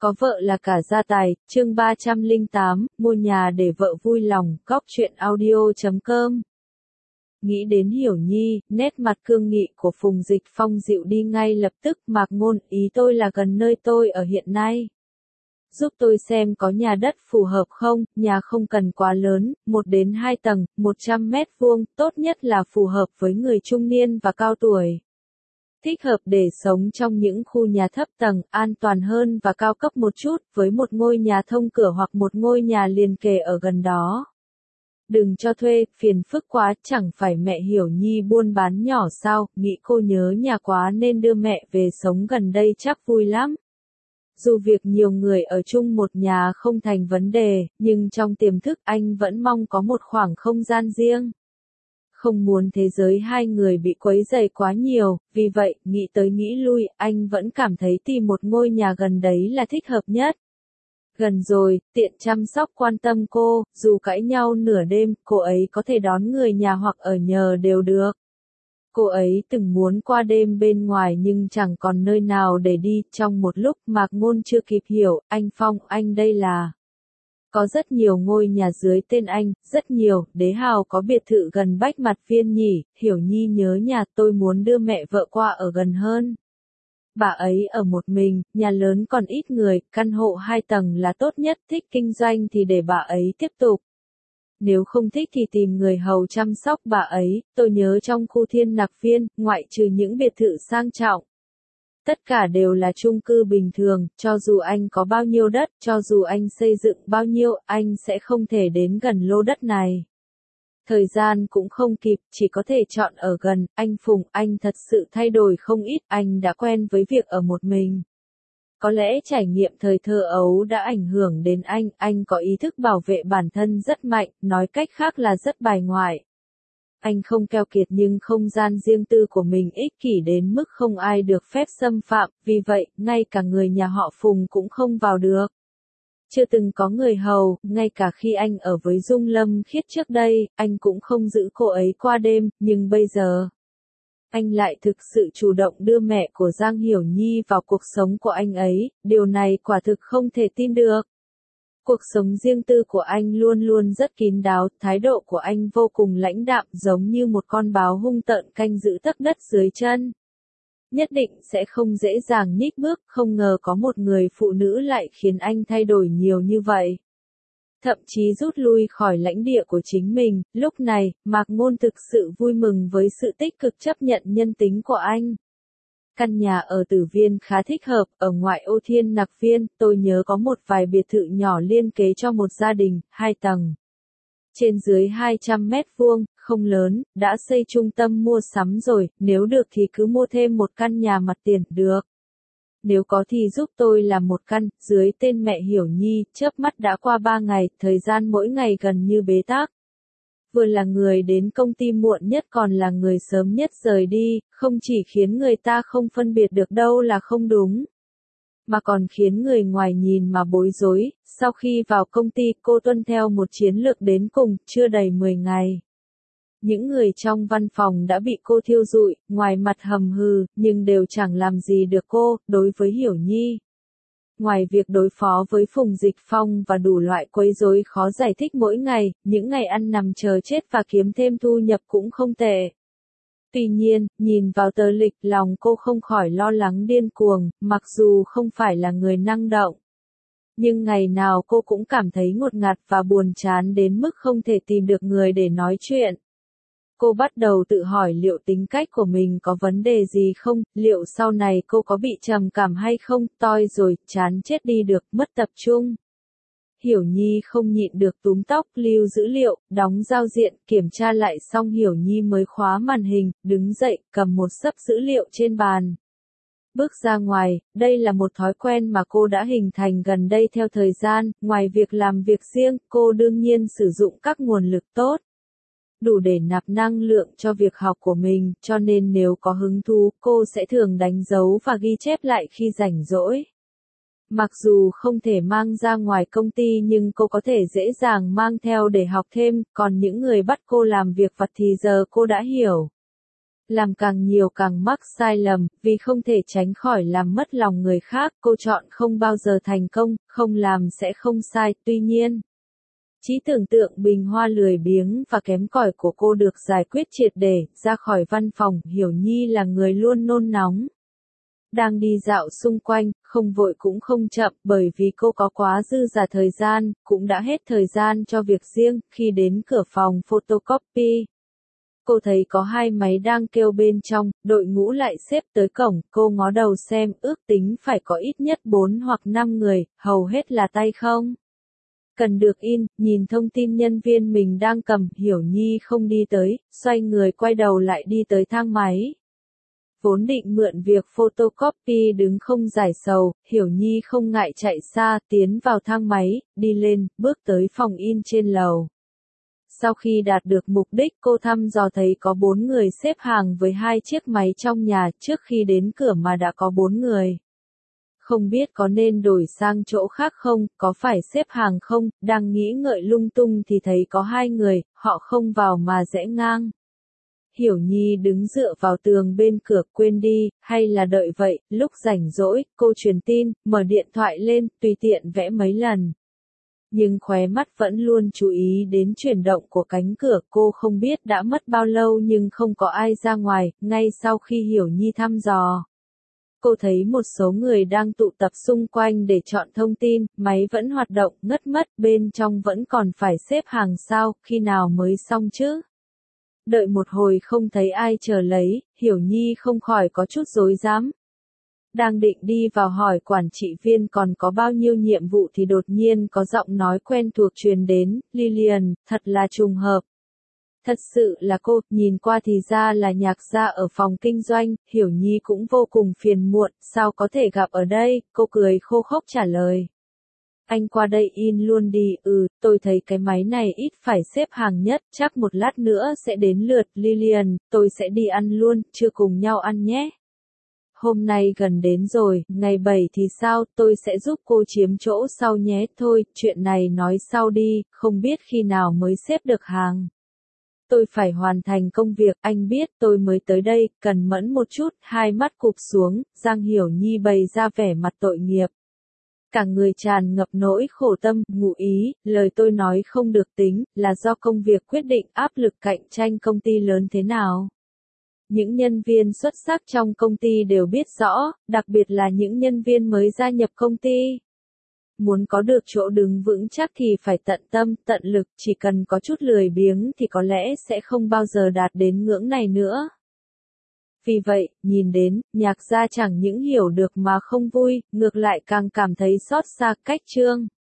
Có vợ là cả gia tài, chương 308, mua nhà để vợ vui lòng, góc truyện audio.com. Nghĩ đến Hiểu Nhi, nét mặt cương nghị của Phùng Dịch Phong dịu đi ngay lập tức. Mạc Ngôn, ý tôi là gần nơi tôi ở hiện nay. Giúp tôi xem có nhà đất phù hợp không, nhà không cần quá lớn, 1 đến 2 tầng, 100 mét vuông, tốt nhất là phù hợp với người trung niên và cao tuổi. Thích hợp để sống trong những khu nhà thấp tầng, an toàn hơn và cao cấp một chút, với một ngôi nhà thông cửa hoặc một ngôi nhà liền kề ở gần đó. Đừng cho thuê, phiền phức quá, chẳng phải mẹ Hiểu Nhi buôn bán nhỏ sao, nghĩ cô nhớ nhà quá nên đưa mẹ về sống gần đây chắc vui lắm. Dù việc nhiều người ở chung một nhà không thành vấn đề, nhưng trong tiềm thức anh vẫn mong có một khoảng không gian riêng. Không muốn thế giới hai người bị quấy rầy quá nhiều, vì vậy, nghĩ tới nghĩ lui, anh vẫn cảm thấy tìm một ngôi nhà gần đấy là thích hợp nhất. Gần rồi, tiện chăm sóc quan tâm cô, dù cãi nhau nửa đêm, cô ấy có thể đón người nhà hoặc ở nhờ đều được. Cô ấy từng muốn qua đêm bên ngoài nhưng chẳng còn nơi nào để đi. Trong một lúc Mạc Ngôn chưa kịp hiểu, anh Phong, anh đây là... Có rất nhiều ngôi nhà dưới tên anh, rất nhiều. Đế Hào có biệt thự gần Bách Mặt Viên nhỉ? Hiểu Nhi nhớ nhà, tôi muốn đưa mẹ vợ qua ở gần hơn. Bà ấy ở một mình, nhà lớn còn ít người, căn hộ 2 tầng là tốt nhất, thích kinh doanh thì để bà ấy tiếp tục. Nếu không thích thì tìm người hầu chăm sóc bà ấy. Tôi nhớ trong khu Thiên Nặc Viên, ngoại trừ những biệt thự sang trọng, tất cả đều là chung cư bình thường. Cho dù anh có bao nhiêu đất, cho dù anh xây dựng bao nhiêu, anh sẽ không thể đến gần lô đất này. Thời gian cũng không kịp, chỉ có thể chọn ở gần. Anh Phùng, anh thật sự thay đổi không ít, anh đã quen với việc ở một mình. Có lẽ trải nghiệm thời thơ ấu đã ảnh hưởng đến anh có ý thức bảo vệ bản thân rất mạnh, nói cách khác là rất bài ngoại. Anh không keo kiệt nhưng không gian riêng tư của mình ích kỷ đến mức không ai được phép xâm phạm, vì vậy, ngay cả người nhà họ Phùng cũng không vào được. Chưa từng có người hầu, ngay cả khi anh ở với Dung Lâm Khiết trước đây, anh cũng không giữ cô ấy qua đêm, nhưng bây giờ... Anh lại thực sự chủ động đưa mẹ của Giang Hiểu Nhi vào cuộc sống của anh ấy, điều này quả thực không thể tin được. Cuộc sống riêng tư của anh luôn luôn rất kín đáo, thái độ của anh vô cùng lãnh đạm giống như một con báo hung tợn canh giữ tấc đất dưới chân. Nhất định sẽ không dễ dàng nhích bước, không ngờ có một người phụ nữ lại khiến anh thay đổi nhiều như vậy. Thậm chí rút lui khỏi lãnh địa của chính mình. Lúc này, Mạc Ngôn thực sự vui mừng với sự tích cực chấp nhận nhân tính của anh. Căn nhà ở Tử Viên khá thích hợp, ở ngoại ô Thiên Nặc Viên, tôi nhớ có một vài biệt thự nhỏ liên kế cho một gia đình, 2 tầng. Trên dưới 200 mét vuông, không lớn, đã xây trung tâm mua sắm rồi, nếu được thì cứ mua thêm một căn nhà mặt tiền, được. Nếu có thì giúp tôi làm một căn, dưới tên mẹ Hiểu Nhi. Chớp mắt đã qua 3 ngày, thời gian mỗi ngày gần như bế tắc. Vừa là người đến công ty muộn nhất còn là người sớm nhất rời đi, không chỉ khiến người ta không phân biệt được đâu là không đúng, mà còn khiến người ngoài nhìn mà bối rối. Sau khi vào công ty, cô tuân theo một chiến lược đến cùng, chưa đầy 10 ngày. Những người trong văn phòng đã bị cô thiêu rụi, ngoài mặt hầm hừ, nhưng đều chẳng làm gì được cô. Đối với Hiểu Nhi, ngoài việc đối phó với Phùng Dịch Phong và đủ loại quấy rối khó giải thích mỗi ngày, những ngày ăn nằm chờ chết và kiếm thêm thu nhập cũng không tệ. Tuy nhiên, nhìn vào tờ lịch, lòng cô không khỏi lo lắng điên cuồng. Mặc dù không phải là người năng động, nhưng ngày nào cô cũng cảm thấy ngột ngạt và buồn chán đến mức không thể tìm được người để nói chuyện. Cô bắt đầu tự hỏi liệu tính cách của mình có vấn đề gì không, liệu sau này cô có bị trầm cảm hay không, toi rồi, chán chết đi được, mất tập trung. Hiểu Nhi không nhịn được túm tóc, lưu dữ liệu, đóng giao diện, kiểm tra lại xong Hiểu Nhi mới khóa màn hình, đứng dậy, cầm một xấp dữ liệu trên bàn. Bước ra ngoài, đây là một thói quen mà cô đã hình thành gần đây theo thời gian. Ngoài việc làm việc riêng, cô đương nhiên sử dụng các nguồn lực tốt, đủ để nạp năng lượng cho việc học của mình, cho nên nếu có hứng thú, cô sẽ thường đánh dấu và ghi chép lại khi rảnh rỗi. Mặc dù không thể mang ra ngoài công ty nhưng cô có thể dễ dàng mang theo để học thêm, còn những người bắt cô làm việc vặt thì giờ cô đã hiểu. làm càng nhiều càng mắc sai lầm, vì không thể tránh khỏi làm mất lòng người khác, cô chọn không bao giờ thành công, không làm sẽ không sai, tuy nhiên. Trí tưởng tượng bình hoa lười biếng và kém cỏi của cô được giải quyết triệt để, ra khỏi văn phòng, Hiểu Nhi là người luôn nôn nóng. Đang đi dạo xung quanh, không vội cũng không chậm, bởi vì cô có quá dư giả thời gian, cũng đã hết thời gian cho việc riêng, khi đến cửa phòng photocopy. Cô thấy có 2 máy đang kêu bên trong, đội ngũ lại xếp tới cổng, cô ngó đầu xem, ước tính phải có ít nhất 4 hoặc 5 người, hầu hết là tay không. Cần được in, nhìn thông tin nhân viên mình đang cầm, Hiểu Nhi không đi tới, xoay người quay đầu lại đi tới thang máy. Vốn định mượn việc photocopy đứng không giải sầu, Hiểu Nhi không ngại chạy xa, tiến vào thang máy, đi lên, bước tới phòng in trên lầu. Sau khi đạt được mục đích, cô thăm dò thấy có 4 người xếp hàng với 2 chiếc máy trong nhà, trước khi đến cửa mà đã có 4 người. Không biết có nên đổi sang chỗ khác không, có phải xếp hàng không, đang nghĩ ngợi lung tung thì thấy có 2 người, họ không vào mà rẽ ngang. Hiểu Nhi đứng dựa vào tường bên cửa, quên đi, hay là đợi vậy, lúc rảnh rỗi, cô truyền tin, mở điện thoại lên, tùy tiện vẽ mấy lần. Nhưng khóe mắt vẫn luôn chú ý đến chuyển động của cánh cửa, cô không biết đã mất bao lâu nhưng không có ai ra ngoài, ngay sau khi Hiểu Nhi thăm dò. Cô thấy một số người đang tụ tập xung quanh để chọn thông tin, máy vẫn hoạt động, ngất mất, bên trong vẫn còn phải xếp hàng sao, khi nào mới xong chứ? Đợi một hồi không thấy ai chờ lấy, Hiểu Nhi không khỏi có chút rối rắm. Đang định đi vào hỏi quản trị viên còn có bao nhiêu nhiệm vụ thì đột nhiên có giọng nói quen thuộc truyền đến, Lilian, thật là trùng hợp. Thật sự là cô, nhìn qua thì ra là Nhạc gia ở phòng kinh doanh, Hiểu Nhi cũng vô cùng phiền muộn, sao có thể gặp ở đây, cô cười khô khốc trả lời. Anh qua đây in luôn đi, tôi thấy cái máy này ít phải xếp hàng nhất, chắc một lát nữa sẽ đến lượt, Lilian, tôi sẽ đi ăn luôn, chưa cùng nhau ăn nhé. Hôm nay gần đến rồi, ngày 7 thì sao, tôi sẽ giúp cô chiếm chỗ sau nhé, thôi, chuyện này nói sau đi, không biết khi nào mới xếp được hàng. Tôi phải hoàn thành công việc, anh biết tôi mới tới đây, cần mẫn một chút, 2 mắt cụp xuống, Giang Hiểu Nhi bày ra vẻ mặt tội nghiệp. Cả người tràn ngập nỗi khổ tâm, ngụ ý, lời tôi nói không được tính, là do công việc quyết định áp lực cạnh tranh công ty lớn thế nào. Những nhân viên xuất sắc trong công ty đều biết rõ, đặc biệt là những nhân viên mới gia nhập công ty. Muốn có được chỗ đứng vững chắc thì phải tận tâm, tận lực, chỉ cần có chút lười biếng thì có lẽ sẽ không bao giờ đạt đến ngưỡng này nữa. Vì vậy, nhìn đến, Nhạc gia chẳng những hiểu được mà không vui, ngược lại càng cảm thấy xót xa, cách chương.